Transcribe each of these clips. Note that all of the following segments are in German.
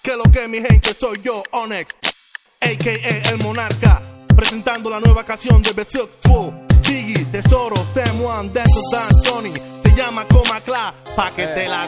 Que lo que mi gente, soy yo, Onyx, a.k.a. El Monarca, presentando la nueva canción de Bezirk 2. Biggie, Tesoro, Sam One, Denzel, Dan, Tony. Se llama Coma Klar, pa' que te la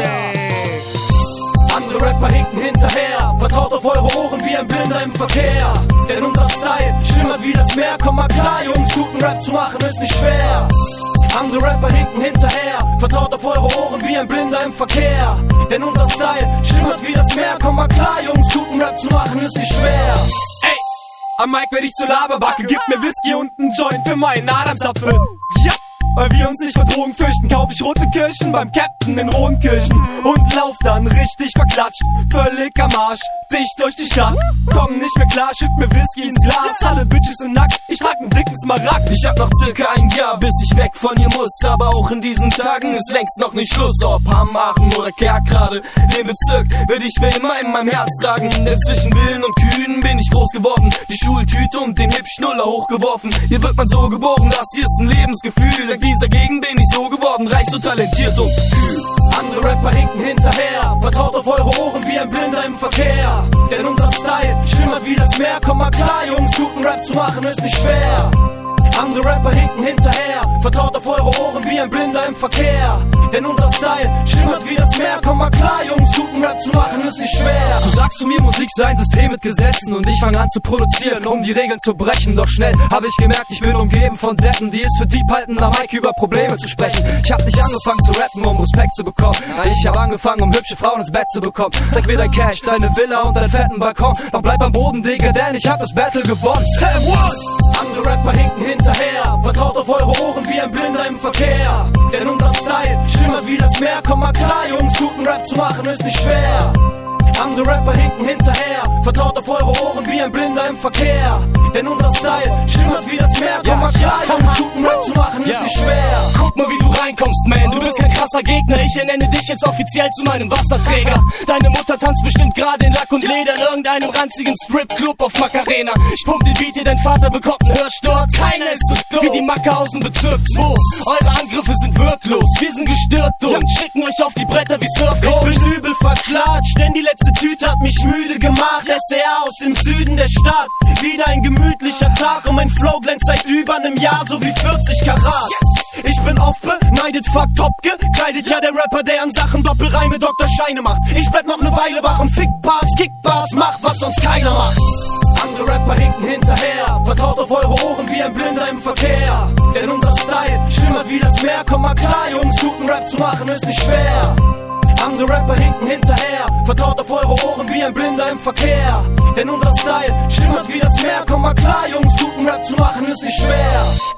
goces. Andere Rapper hinken hinterher, vertraut auf eure Ohren wie ein Blinder im Verkehr. Denn unser Style schimmert wie das Meer. Komm mal klar, Jungs, guten Rap zu machen ist nicht schwer. Andere Rapper hinken hinterher, vertraut auf eure Ohren wie ein Blinder im Verkehr. Denn unser Style schimmert wie das Meer. Komm mal klar, Jungs, guten Rap zu machen ist nicht schwer. Ey, am Mic werd ich zur Laberbacke, gib mir Whisky und einen Joint für meinen Adamsapfel. Ja! Weil wir uns nicht vor Drogen fürchten, kauf ich rote Kirschen beim Captain in Rodenkirchen und lauf dann richtig verklatscht, völlig am Arsch, dicht durch die Stadt. Komm nicht mehr klar, schütt mir Whisky ins Glas, alle Bitches sind nackt, ich trag nen dicken Smaragd. Ich hab noch circa ein Jahr, bis ich weg von ihr muss, aber auch in diesen Tagen ist längst noch nicht Schluss. Ob Hammachen oder Kerkrade, den Bezirk werd ich für immer in meinem Herz tragen. Denn zwischen Villen und Kühen bin ich groß geworden, die Schultüte und den Hip-Schnuller hochgeworfen. Hier wird man so geboren, das hier ist ein Lebensgefühl. In dieser Gegend bin ich so geworden, reich, so talentiert und kühl. Andere Rapper hinken hinterher, vertraut auf eure Ohren wie ein Blinder im Verkehr. Denn unser Style schimmert wie das Meer. Komm mal klar, Jungs, guten Rap zu machen ist nicht schwer. Andere Rapper hinken hinterher, vertraut auf eure Ohren wie ein Blinder im Verkehr. Denn unser Style schimmert wie das Meer. Komm mal klar, Jungs, guten Rap zu machen ist nicht schwer. Du sagst zu mir, Musik sei ein System mit Gesetzen und ich fang an zu produzieren, um die Regeln zu brechen. Doch schnell hab ich gemerkt, ich bin umgeben von Deppen, die es für Dieb halten, am Mic über Probleme zu sprechen. Ich hab nicht angefangen zu rappen, um Respekt zu bekommen. Ich hab angefangen, um hübsche Frauen ins Bett zu bekommen. Zeig mir dein Cash, deine Villa und deinen fetten Balkon. Doch bleib am Boden, Digga, denn ich hab das Battle gewonnen. Sam One! Andere Rapper hinken hinterher, vertraut auf eure Ohren wie ein Blinder im Verkehr. Denn unser Style schimmert wie das Meer. Komm mal klar, Jungs, guten Rap zu machen ist nicht schwer. Andere Rapper hinken hinterher, vertraut auf eure Ohren wie ein Blinder im Verkehr. Denn unser Style schimmert wie das Meer. Komm mal klar, Jungs, guten Rap zu machen ist nicht schwer. Guck mal, wie du reinkommst, man, du bist kein krasser Gegner. Ich ernenne dich jetzt offiziell zu meinem Wasserträger. Deine Mutter tanzt bestimmt gerade in Lack und Leder in irgendeinem ranzigen Stripclub auf Macarena. Ich pump den Beat, dein Vater bekommt einen Hörsturz. Keiner ist so doof wie die Macke aus dem Bezirk 2. Eure Angriffe sind wirklos, wir sind gestört und schicken euch auf die Bretter wie Surfcoach. Ich bin übel verklatscht, denn die letzte Tüte hat mich müde gemacht. SR aus dem Süden der Stadt, wieder ein gemütlicher Tag und mein Flow glänzt seit über einem Jahr so wie 40 Karat. Ich bin oft beneidet, fuck top gekleidet, ja der Rapper, der an Sachen Doppelreime Dr. Scheine macht. Ich bleib noch ne Weile wach und fick Parts, kick Bars, macht was sonst keiner macht. Andere Rapper hinken hinterher, vertraut auf eure Ohren wie ein Blinder im Verkehr. Denn unser Style schimmert wie das Meer. Komm mal klar, Jungs, guten Rap zu machen ist nicht schwer. Andere Rapper hinken hinterher, vertraut auf eure Ohren wie ein Blinder im Verkehr. Denn unser Style schimmert wie das Meer. Komm mal klar, Jungs, guten Rap zu machen ist nicht schwer.